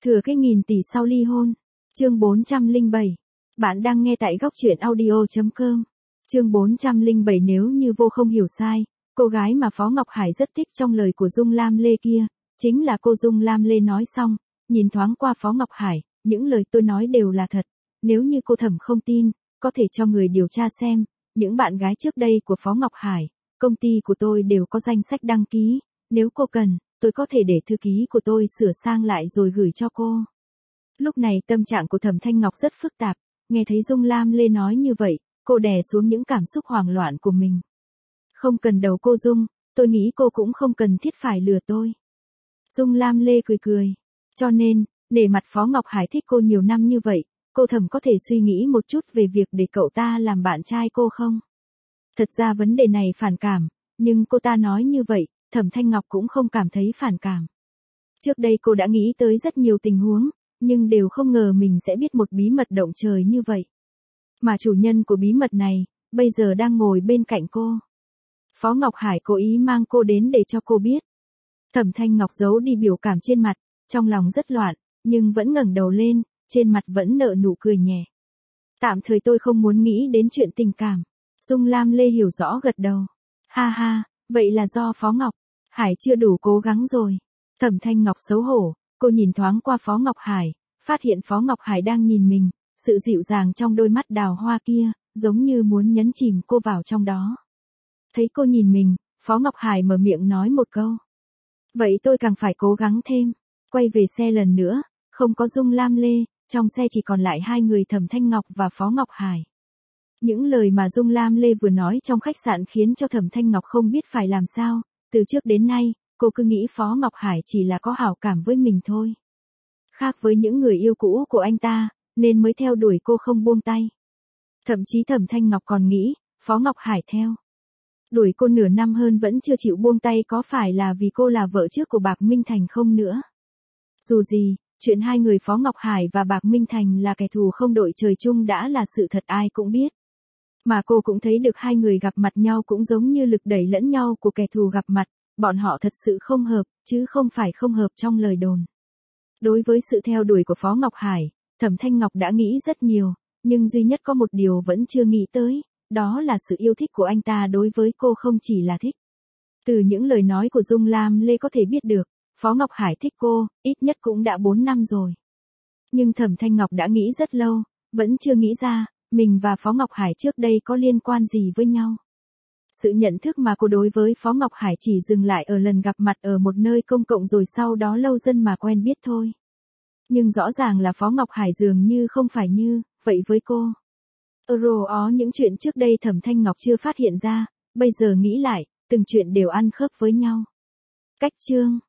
Thừa cái nghìn tỷ sau ly hôn. Chương 407. Bạn đang nghe tại góc truyện audio.com. Chương 407. Nếu như vô không hiểu sai, cô gái mà Phó Ngọc Hải rất thích trong lời của Dung Lam Lê kia, chính là cô Dung Lam Lê. Nói xong, nhìn thoáng qua Phó Ngọc Hải, những lời tôi nói đều là thật. Nếu như cô Thẩm không tin, có thể cho người điều tra xem, những bạn gái trước đây của Phó Ngọc Hải, công ty của tôi đều có danh sách đăng ký, nếu cô cần, tôi có thể để thư ký của tôi sửa sang lại rồi gửi cho cô. Lúc này tâm trạng của Thẩm Thanh Ngọc rất phức tạp, nghe thấy Dung Lam Lê nói như vậy, cô đè xuống những cảm xúc hoảng loạn của mình. Không cần đầu cô Dung, tôi nghĩ cô cũng không cần thiết phải lừa tôi. Dung Lam Lê cười cười, cho nên, nể mặt Phó Ngọc Hải thích cô nhiều năm như vậy, cô Thẩm có thể suy nghĩ một chút về việc để cậu ta làm bạn trai cô không? Thật ra vấn đề này phản cảm, nhưng cô ta nói như vậy, Thẩm Thanh Ngọc cũng không cảm thấy phản cảm. Trước đây cô đã nghĩ tới rất nhiều tình huống, nhưng đều không ngờ mình sẽ biết một bí mật động trời như vậy. Mà chủ nhân của bí mật này, bây giờ đang ngồi bên cạnh cô. Phó Ngọc Hải cố ý mang cô đến để cho cô biết. Thẩm Thanh Ngọc giấu đi biểu cảm trên mặt, trong lòng rất loạn, nhưng vẫn ngẩng đầu lên, trên mặt vẫn nở nụ cười nhẹ. Tạm thời tôi không muốn nghĩ đến chuyện tình cảm. Dung Lam Lê hiểu rõ gật đầu. Ha ha, vậy là do Phó Ngọc Hải chưa đủ cố gắng rồi. Thẩm Thanh Ngọc xấu hổ, cô nhìn thoáng qua Phó Ngọc Hải, phát hiện Phó Ngọc Hải đang nhìn mình, sự dịu dàng trong đôi mắt đào hoa kia, giống như muốn nhấn chìm cô vào trong đó. Thấy cô nhìn mình, Phó Ngọc Hải mở miệng nói một câu. Vậy tôi càng phải cố gắng thêm. Quay về xe lần nữa, không có Dung Lam Lê, trong xe chỉ còn lại hai người Thẩm Thanh Ngọc và Phó Ngọc Hải. Những lời mà Dung Lam Lê vừa nói trong khách sạn khiến cho Thẩm Thanh Ngọc không biết phải làm sao, từ trước đến nay, cô cứ nghĩ Phó Ngọc Hải chỉ là có hảo cảm với mình thôi. Khác với những người yêu cũ của anh ta, nên mới theo đuổi cô không buông tay. Thậm chí Thẩm Thanh Ngọc còn nghĩ, Phó Ngọc Hải theo đuổi cô nửa năm hơn vẫn chưa chịu buông tay có phải là vì cô là vợ trước của Bạc Minh Thành không nữa. Dù gì, chuyện hai người Phó Ngọc Hải và Bạc Minh Thành là kẻ thù không đội trời chung đã là sự thật ai cũng biết. Mà cô cũng thấy được hai người gặp mặt nhau cũng giống như lực đẩy lẫn nhau của kẻ thù gặp mặt, bọn họ thật sự không hợp, chứ không phải không hợp trong lời đồn. Đối với sự theo đuổi của Phó Ngọc Hải, Thẩm Thanh Ngọc đã nghĩ rất nhiều, nhưng duy nhất có một điều vẫn chưa nghĩ tới, đó là sự yêu thích của anh ta đối với cô không chỉ là thích. Từ những lời nói của Dung Lam Lê có thể biết được, Phó Ngọc Hải thích cô, ít nhất cũng đã 4 năm rồi. Nhưng Thẩm Thanh Ngọc đã nghĩ rất lâu, vẫn chưa nghĩ ra, mình và Phó Ngọc Hải trước đây có liên quan gì với nhau. Sự nhận thức mà cô đối với Phó Ngọc Hải chỉ dừng lại ở lần gặp mặt ở một nơi công cộng rồi sau đó lâu dần mà quen biết thôi. Nhưng rõ ràng là Phó Ngọc Hải dường như không phải như vậy với cô. Những chuyện trước đây Thẩm Thanh Ngọc chưa phát hiện ra, bây giờ nghĩ lại, từng chuyện đều ăn khớp với nhau. Cách chương